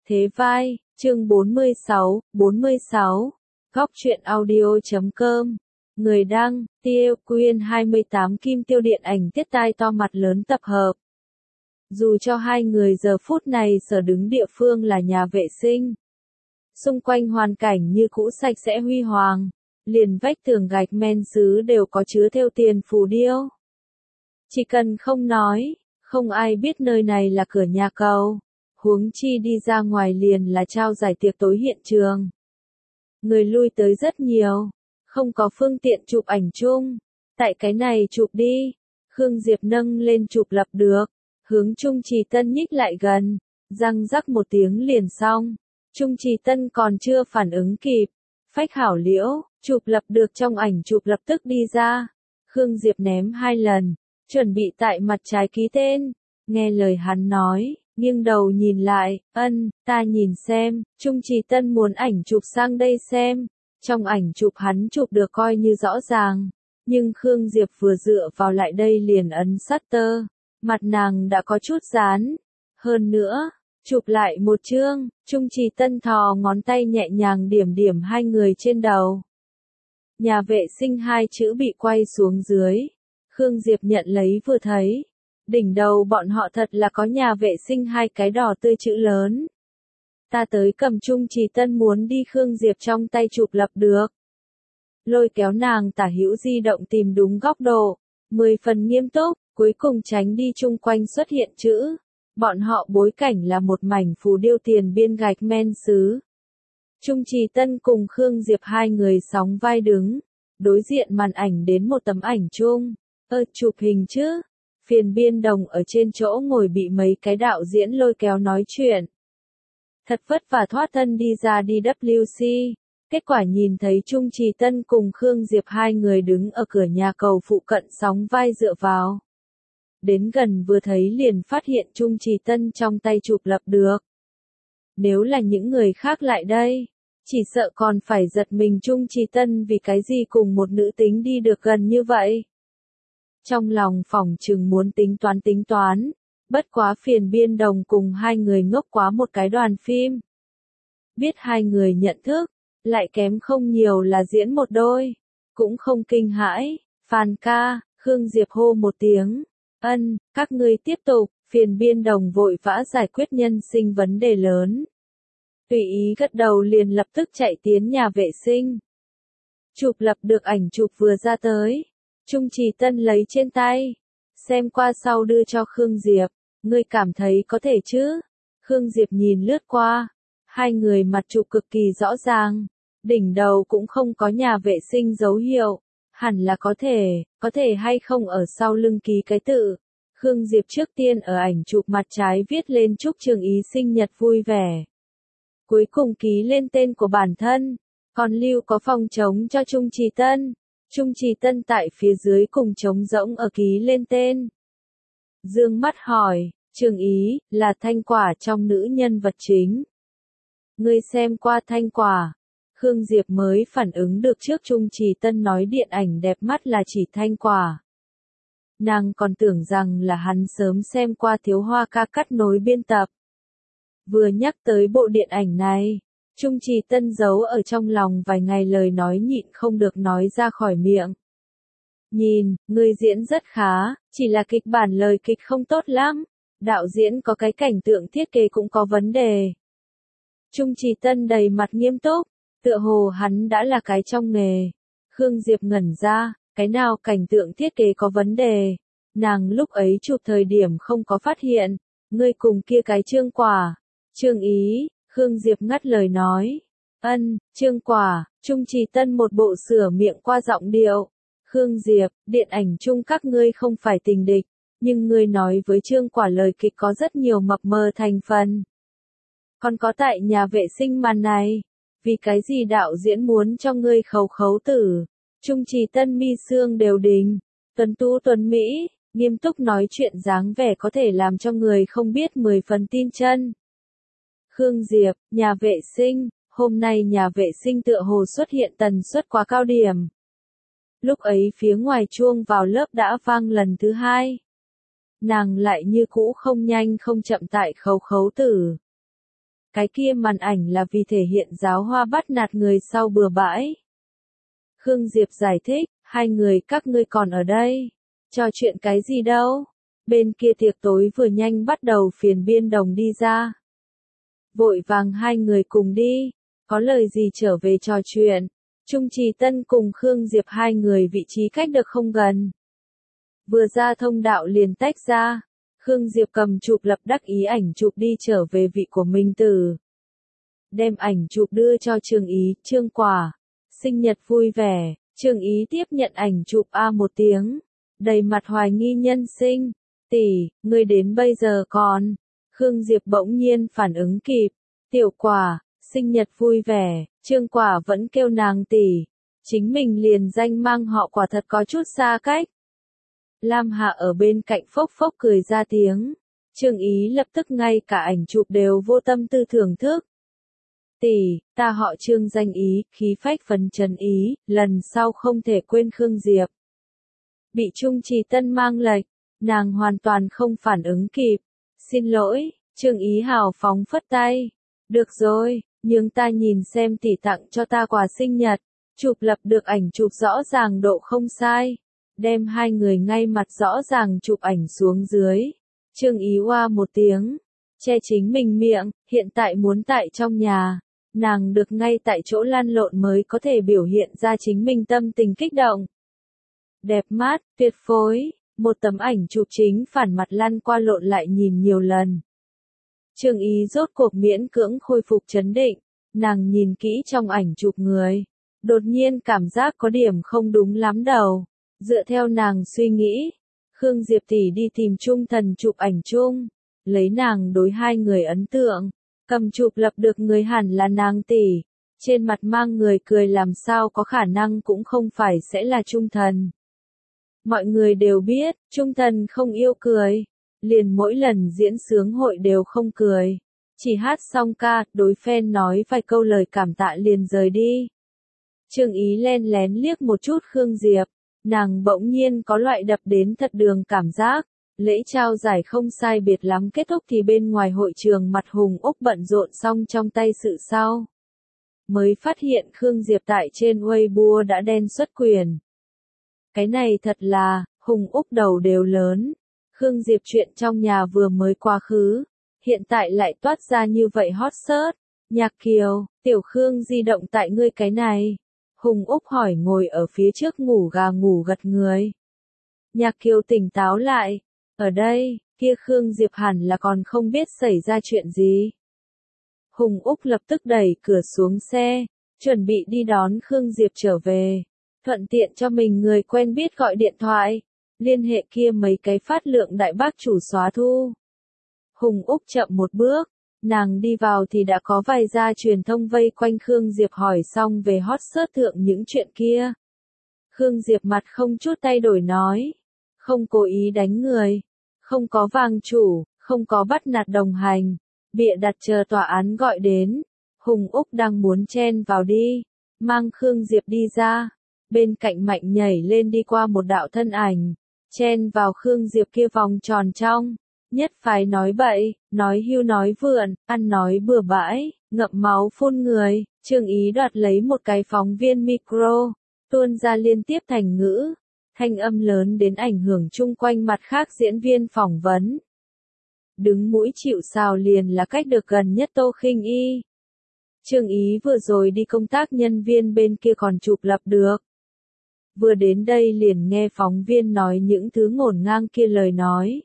Thế vai, chương 46, Góc truyện audio.com. Người đăng, Tiêu Quyên 28 Kim Tiêu điện ảnh tiết tai to mặt lớn tập hợp. Dù cho hai người giờ phút này sở đứng địa phương là nhà vệ sinh. Xung quanh hoàn cảnh như cũ sạch sẽ huy hoàng, liền vách tường gạch men sứ đều có chứa thêu tiền phù điêu. Chỉ cần không nói, không ai biết nơi này là cửa nhà cầu. Huống chi đi ra ngoài liền là trao giải tiệc tối hiện trường. Người lui tới rất nhiều, không có phương tiện chụp ảnh chung. Tại cái này chụp đi. Khương Diệp nâng lên chụp lập được, hướng Trung Trì Tân nhích lại gần, răng rắc một tiếng liền xong. Trung Trì Tân còn chưa phản ứng kịp, phách hảo liễu, chụp lập được trong ảnh chụp lập tức đi ra. Khương Diệp ném 2 lần, chuẩn bị tại mặt trái ký tên, nghe lời hắn nói. Nghiêng đầu nhìn lại, ta nhìn xem, Trung Trì Tân muốn ảnh chụp sang đây xem. Trong ảnh chụp hắn chụp được coi như rõ ràng, nhưng Khương Diệp vừa dựa vào lại đây liền ấn shutter, mặt nàng đã có chút dán. Hơn nữa, chụp lại một chương, Trung Trì Tân thò ngón tay nhẹ nhàng điểm điểm hai người trên đầu. Nhà vệ sinh 2 chữ bị quay xuống dưới, Khương Diệp nhận lấy vừa thấy. Đỉnh đầu bọn họ thật là có nhà vệ sinh 2 cái đỏ tươi chữ lớn. Ta tới cầm Trung Trì Tân muốn đi Khương Diệp trong tay chụp lập được. Lôi kéo nàng tả hữu di động tìm đúng góc độ, 10 phần nghiêm túc, cuối cùng tránh đi chung quanh xuất hiện chữ. Bọn họ bối cảnh là một mảnh phù điêu tiền biên gạch men sứ. Trung Trì Tân cùng Khương Diệp hai người sóng vai đứng, đối diện màn ảnh đến một tấm ảnh chung. Chụp hình chứ? Phiền biên đồng ở trên chỗ ngồi bị mấy cái đạo diễn lôi kéo nói chuyện. Thật vất vả thoát thân đi ra DWC, kết quả nhìn thấy Trung Trì Tân cùng Khương Diệp hai người đứng ở cửa nhà cầu phụ cận sóng vai dựa vào. Đến gần vừa thấy liền phát hiện Trung Trì Tân trong tay chụp lập được. Nếu là những người khác lại đây, chỉ sợ còn phải giật mình Trung Trì Tân vì cái gì cùng một nữ tính đi được gần như vậy. Trong lòng phỏng chừng muốn tính toán, bất quá phiền biên đồng cùng hai người ngốc quá một cái đoàn phim. Biết hai người nhận thức, lại kém không nhiều là diễn một đôi, cũng không kinh hãi. Phan ca, Khương Diệp hô một tiếng, các ngươi tiếp tục, phiền biên đồng vội vã giải quyết nhân sinh vấn đề lớn. Tùy ý gật đầu liền lập tức chạy tiến nhà vệ sinh. Chụp lập được ảnh chụp vừa ra tới. Trung Trì Tân lấy trên tay, xem qua sau đưa cho Khương Diệp, ngươi cảm thấy có thể chứ? Khương Diệp nhìn lướt qua, hai người mặt chụp cực kỳ rõ ràng, đỉnh đầu cũng không có nhà vệ sinh dấu hiệu, hẳn là có thể hay không ở sau lưng ký cái tự. Khương Diệp trước tiên ở ảnh chụp mặt trái viết lên chúc Trường Ý sinh nhật vui vẻ. Cuối cùng ký lên tên của bản thân, còn lưu có phòng trống cho Trung Trì Tân. Trung Trì Tân tại phía dưới cùng trống rỗng ở ký lên tên. Dương mắt hỏi, Trường Ý, là Thanh Quả trong nữ nhân vật chính. Ngươi xem qua Thanh Quả. Khương Diệp mới phản ứng được trước Trung Trì Tân nói điện ảnh đẹp mắt là chỉ Thanh Quả. Nàng còn tưởng rằng là hắn sớm xem qua Thiếu Hoa ca cắt nối biên tập. Vừa nhắc tới bộ điện ảnh này, Trung Trì Tân giấu ở trong lòng vài ngày lời nói nhịn không được nói ra khỏi miệng. Nhìn, ngươi diễn rất khá, chỉ là kịch bản lời kịch không tốt lắm, đạo diễn có cái cảnh tượng thiết kế cũng có vấn đề. Trung Trì Tân đầy mặt nghiêm túc, tựa hồ hắn đã là cái trong nghề. Khương Diệp ngẩn ra, cái nào cảnh tượng thiết kế có vấn đề, nàng lúc ấy chụp thời điểm không có phát hiện, ngươi cùng kia cái Trương Quả, Trương Ý. Khương Diệp ngắt lời nói. Trương Quả, Trung Trì Tân một bộ sửa miệng qua giọng điệu. Khương Diệp, điện ảnh chung các ngươi không phải tình địch, nhưng ngươi nói với Trương Quả lời kịch có rất nhiều mập mờ thành phần. Còn có tại nhà vệ sinh màn này, vì cái gì đạo diễn muốn cho ngươi khấu tử. Trung Trì Tân mi xương đều đình, tuấn tú tuấn Mỹ, nghiêm túc nói chuyện dáng vẻ có thể làm cho người không biết 10 phần tin chân. Khương Diệp, nhà vệ sinh, hôm nay nhà vệ sinh tựa hồ xuất hiện tần suất quá cao điểm. Lúc ấy phía ngoài chuông vào lớp đã vang lần thứ 2. Nàng lại như cũ không nhanh không chậm tại khấu tử. Cái kia màn ảnh là vì thể hiện giáo hoa bắt nạt người sau bừa bãi. Khương Diệp giải thích, hai người các ngươi còn ở đây. Trò chuyện cái gì đâu? Bên kia tiệc tối vừa nhanh bắt đầu phiền biên đồng đi ra. Vội vàng hai người cùng đi, có lời gì trở về trò chuyện. Trung Trì Tân cùng Khương Diệp hai người vị trí cách được không gần. Vừa ra thông đạo liền tách ra, Khương Diệp cầm chụp lập đắc ý ảnh chụp đi trở về vị của Minh Tử. Đem ảnh chụp đưa cho Trương Ý, Trương Quả. Sinh nhật vui vẻ, Trương Ý tiếp nhận ảnh chụp một tiếng. Đầy mặt hoài nghi nhân sinh. Tỷ, ngươi đến bây giờ còn. Khương Diệp bỗng nhiên phản ứng kịp. Tiểu Quả, sinh nhật vui vẻ, Trương Quả vẫn kêu nàng tỷ. Chính mình liền danh mang họ quả thật có chút xa cách. Lam Hạ ở bên cạnh phốc phốc cười ra tiếng. Trương Ý lập tức ngay cả ảnh chụp đều vô tâm tư thưởng thức. Tỷ, ta họ Trương danh Ý, khí phách phấn chấn Ý, lần sau không thể quên Khương Diệp. Bị Trung Trì Tân mang lệch, nàng hoàn toàn không phản ứng kịp. Xin lỗi, Trương Ý hào phóng phất tay. Được rồi, nhưng ta nhìn xem tỷ tặng cho ta quà sinh nhật. Chụp lập được ảnh chụp rõ ràng độ không sai. Đem hai người ngay mặt rõ ràng chụp ảnh xuống dưới. Trương Ý oa một tiếng. Che chính mình miệng, hiện tại muốn tại trong nhà. Nàng được ngay tại chỗ lăn lộn mới có thể biểu hiện ra chính mình tâm tình kích động. Đẹp mắt, tuyệt phối, một tấm ảnh chụp chính phản mặt lăn qua lộn lại nhìn nhiều lần. Trương Ý rốt cuộc miễn cưỡng khôi phục trấn định, nàng nhìn kỹ trong ảnh chụp người. Đột nhiên cảm giác có điểm không đúng lắm đầu. Dựa theo nàng suy nghĩ, Khương Diệp tỷ đi tìm Trung Thần chụp ảnh chung. Lấy nàng đối hai người ấn tượng, cầm chụp lập được người hẳn là nàng tỷ. Trên mặt mang người cười làm sao có khả năng cũng không phải sẽ là Trung Thần. Mọi người đều biết, Trung Thần không yêu cười. Liền mỗi lần diễn sướng hội đều không cười. Chỉ hát xong ca, đối fan nói vài câu lời cảm tạ liền rời đi. Trương Ý len lén liếc một chút Khương Diệp. Nàng bỗng nhiên có loại đập đến thật đường cảm giác. Lễ trao giải không sai biệt lắm kết thúc thì bên ngoài hội trường mặt Hùng Úc bận rộn xong trong tay sự sau. Mới phát hiện Khương Diệp tại trên Weibo đã đen xuất quyền. Cái này thật là, Hùng Úc đầu đều lớn. Khương Diệp chuyện trong nhà vừa mới quá khứ. Hiện tại lại toát ra như vậy hot search. Nhạc Kiều, Tiểu Khương di động tại ngươi cái này. Hùng Úc hỏi ngồi ở phía trước ngủ gà ngủ gật người. Nhạc Kiều tỉnh táo lại. Ở đây, kia Khương Diệp hẳn là còn không biết xảy ra chuyện gì. Hùng Úc lập tức đẩy cửa xuống xe, chuẩn bị đi đón Khương Diệp trở về. Thuận tiện cho mình người quen biết gọi điện thoại. Liên hệ kia mấy cái phát lượng đại bác chủ xóa thu. Hùng Úc chậm một bước. Nàng đi vào thì đã có vài gia truyền thông vây quanh Khương Diệp hỏi xong về hot search thượng những chuyện kia. Khương Diệp mặt không chút thay đổi nói. Không cố ý đánh người. Không có vàng chủ, không có bắt nạt đồng hành. Bịa đặt chờ tòa án gọi đến. Hùng Úc đang muốn chen vào đi. Mang Khương Diệp đi ra. Bên cạnh Mạnh nhảy lên đi qua một đạo thân ảnh. Chen vào Khương Diệp kia vòng tròn trong. Nhất phái nói bậy, nói hưu nói vượn, ăn nói bừa bãi, ngậm máu phun người. Trương Ý đoạt lấy một cái phóng viên micro. Tuôn ra liên tiếp thành ngữ. Thanh âm lớn đến ảnh hưởng chung quanh mặt khác diễn viên phỏng vấn. Đứng mũi chịu sào liền là cách được gần nhất Tô Khinh Y. Trương Ý vừa rồi đi công tác nhân viên bên kia còn chụp lập được. Vừa đến đây liền nghe phóng viên nói những thứ ngổn ngang kia lời nói.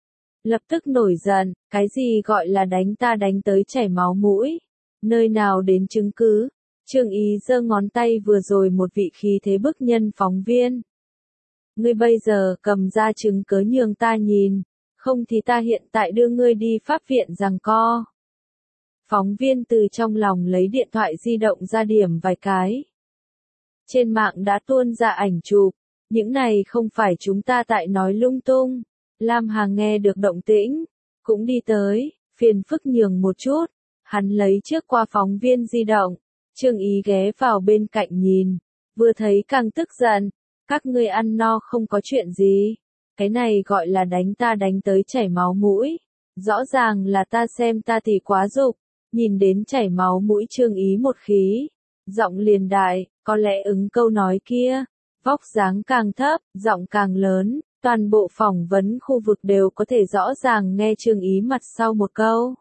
Lập tức nổi giận, cái gì gọi là đánh ta đánh tới chảy máu mũi. Nơi nào đến chứng cứ. Trương Ý giơ ngón tay vừa rồi một vị khí thế bức nhân phóng viên. Ngươi bây giờ cầm ra chứng cớ nhường ta nhìn, không thì ta hiện tại đưa ngươi đi pháp viện giằng co. Phóng viên từ trong lòng lấy điện thoại di động ra điểm vài cái. Trên mạng đã tuôn ra ảnh chụp, những này không phải chúng ta tại nói lung tung. Lam Hà nghe được động tĩnh, cũng đi tới, phiền phức nhường một chút. Hắn lấy trước qua phóng viên di động, Trương Ý ghé vào bên cạnh nhìn, vừa thấy càng tức giận. Các ngươi ăn no không có chuyện gì. Cái này gọi là đánh ta đánh tới chảy máu mũi. Rõ ràng là ta xem ta thì quá dục. Nhìn đến chảy máu mũi Trương Ý một khí. Giọng liền đại, có lẽ ứng câu nói kia. Vóc dáng càng thấp, giọng càng lớn, toàn bộ phỏng vấn khu vực đều có thể rõ ràng nghe Trương Ý mặt sau một câu.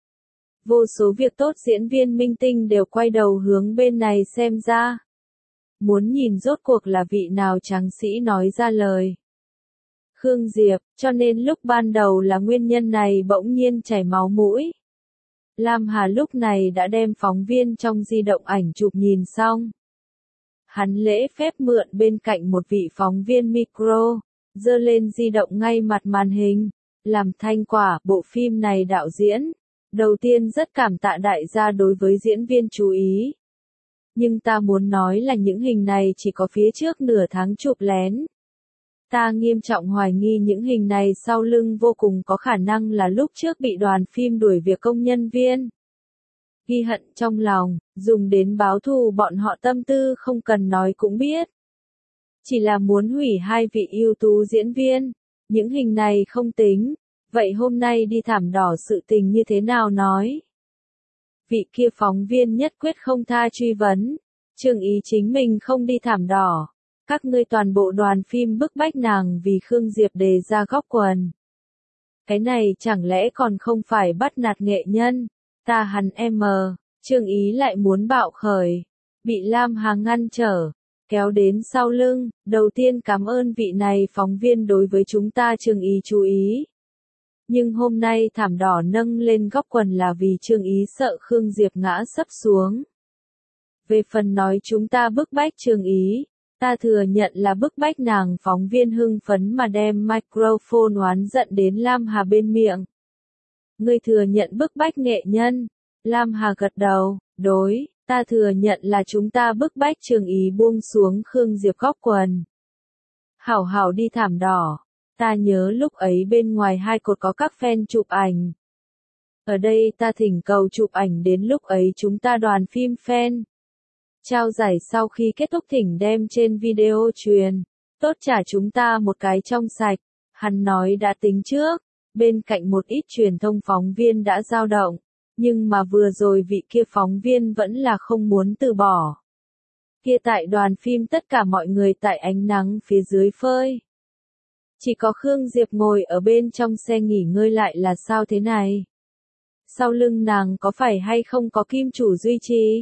Vô số việc tốt diễn viên minh tinh đều quay đầu hướng bên này xem ra. Muốn nhìn rốt cuộc là vị nào tráng sĩ nói ra lời. Khương Diệp, cho nên lúc ban đầu là nguyên nhân này bỗng nhiên chảy máu mũi. Lam Hà lúc này đã đem phóng viên trong di động ảnh chụp nhìn xong. Hắn lễ phép mượn bên cạnh một vị phóng viên micro, giơ lên di động ngay mặt màn hình, làm thanh quả bộ phim này đạo diễn. Đầu tiên rất cảm tạ đại gia đối với diễn viên chú ý. Nhưng ta muốn nói là những hình này chỉ có phía trước nửa tháng chụp lén. Ta nghiêm trọng hoài nghi những hình này sau lưng vô cùng có khả năng là lúc trước bị đoàn phim đuổi việc công nhân viên. Ghi hận trong lòng, dùng đến báo thù bọn họ tâm tư không cần nói cũng biết. Chỉ là muốn hủy hai vị ưu tú diễn viên, những hình này không tính. Vậy hôm nay đi thảm đỏ sự tình như thế nào nói? Vị kia phóng viên nhất quyết không tha truy vấn. Trương Ý chính mình không đi thảm đỏ. Các ngươi toàn bộ đoàn phim bức bách nàng vì Khương Diệp đề ra góc quần. Cái này chẳng lẽ còn không phải bắt nạt nghệ nhân? Ta hắn em mờ. Trương Ý lại muốn bạo khởi. Bị Lam Hà ngăn trở. Kéo đến sau lưng. Đầu tiên cảm ơn vị này phóng viên đối với chúng ta Trương Ý chú ý. Nhưng hôm nay thảm đỏ nâng lên góc quần là vì Trương Ý sợ Khương Diệp ngã sấp xuống. Về phần nói chúng ta bức bách Trương Ý, ta thừa nhận là bức bách nàng phóng viên hưng phấn mà đem microphone oán giận đến Lam Hà bên miệng. Ngươi thừa nhận bức bách nghệ nhân. Lam Hà gật đầu, đối, ta thừa nhận là chúng ta bức bách Trương Ý buông xuống Khương Diệp góc quần. Hảo hảo đi thảm đỏ. Ta nhớ lúc ấy bên ngoài hai cột có các fan chụp ảnh. Ở đây ta thỉnh cầu chụp ảnh đến lúc ấy chúng ta đoàn phim fan. Trao giải sau khi kết thúc thỉnh đem trên video truyền. Tốt trả chúng ta một cái trong sạch. Hắn nói đã tính trước. Bên cạnh một ít truyền thông phóng viên đã dao động. Nhưng mà vừa rồi vị kia phóng viên vẫn là không muốn từ bỏ. Kia tại đoàn phim tất cả mọi người tại ánh nắng phía dưới phơi. Chỉ có Khương Diệp ngồi ở bên trong xe nghỉ ngơi lại là sao thế này? Sau lưng nàng có phải hay không có kim chủ duy trì?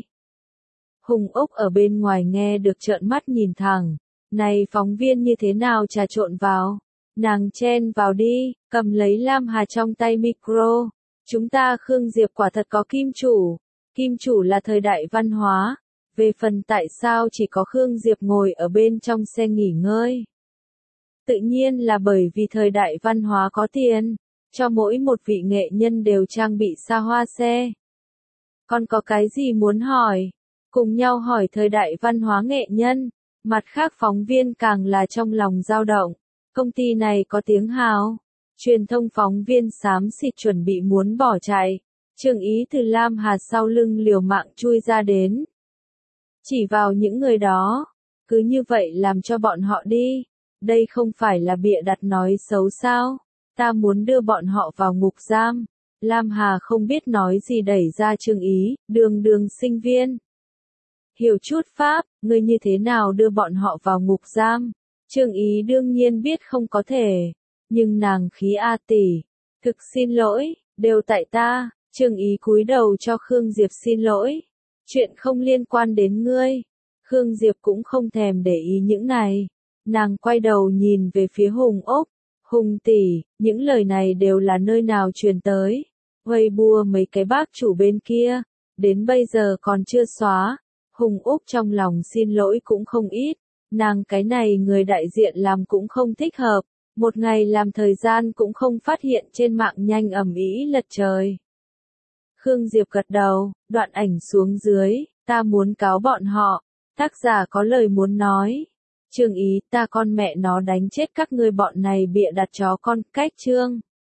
Hùng Úc ở bên ngoài nghe được trợn mắt nhìn thẳng. Này phóng viên như thế nào trà trộn vào? Nàng chen vào đi, cầm lấy Lam Hà trong tay micro. Chúng ta Khương Diệp quả thật có kim chủ. Kim chủ là thời đại văn hóa. Về phần tại sao chỉ có Khương Diệp ngồi ở bên trong xe nghỉ ngơi? Tự nhiên là bởi vì thời đại văn hóa có tiền, cho mỗi một vị nghệ nhân đều trang bị xa hoa xe. Còn có cái gì muốn hỏi? Cùng nhau hỏi thời đại văn hóa nghệ nhân, mặt khác phóng viên càng là trong lòng dao động. Công ty này có tiếng hào. Truyền thông phóng viên xám xịt chuẩn bị muốn bỏ chạy. Trương Ý từ Lam Hà sau lưng liều mạng chui ra đến. Chỉ vào những người đó. Cứ như vậy làm cho bọn họ đi. Đây không phải là bịa đặt nói xấu sao? Ta muốn đưa bọn họ vào ngục giam. Lam Hà không biết nói gì đẩy ra Trương Ý, đường sinh viên. Hiểu chút Pháp, ngươi như thế nào đưa bọn họ vào ngục giam? Trương Ý đương nhiên biết không có thể. Nhưng nàng khí A tỷ. Thực xin lỗi, đều tại ta. Trương Ý cúi đầu cho Khương Diệp xin lỗi. Chuyện không liên quan đến ngươi. Khương Diệp cũng không thèm để ý những này. Nàng quay đầu nhìn về phía Hùng Úc. Hùng tỷ, những lời này đều là nơi nào truyền tới. Weibo mấy cái bác chủ bên kia. Đến bây giờ còn chưa xóa. Hùng Úc trong lòng xin lỗi cũng không ít. Nàng cái này người đại diện làm cũng không thích hợp. Một ngày làm thời gian cũng không phát hiện trên mạng nhanh ầm ĩ lật trời. Khương Diệp gật đầu, đoạn ảnh xuống dưới. Ta muốn cáo bọn họ. Tác giả có lời muốn nói. Trương Ý, ta con mẹ nó đánh chết các ngươi bọn này bịa đặt chó con, cách chương.